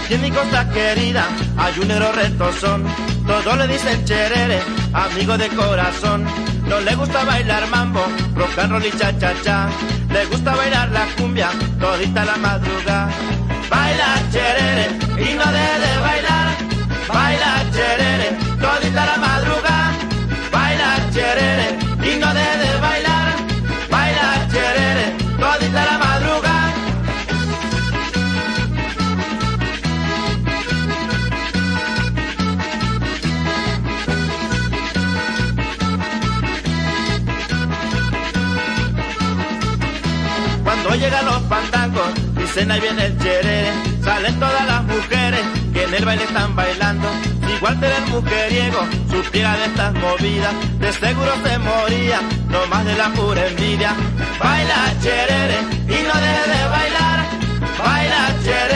Aquí en mi costa querida hay un negro retozón, todos le dicen cherere, amigo de corazón. No le gusta bailar mambo, rock and roll y cha-cha-cha, le gusta bailar la cumbia, todita la madrugada. Baila cherere y no deje de bailar, baila cherere, todita la madrugada. Baila cherere y no deje de bailar, baila cherere, todita la madrugada. Cuando llegan los fandangos, dicen ahí viene el cherere, salen todas las mujeres que en el baile están bailando. Si igual te ven mujeriego, supiera de estas movidas, de seguro se moría, no más de la pura envidia. Baila cherere y no deje de bailar, baila cherere.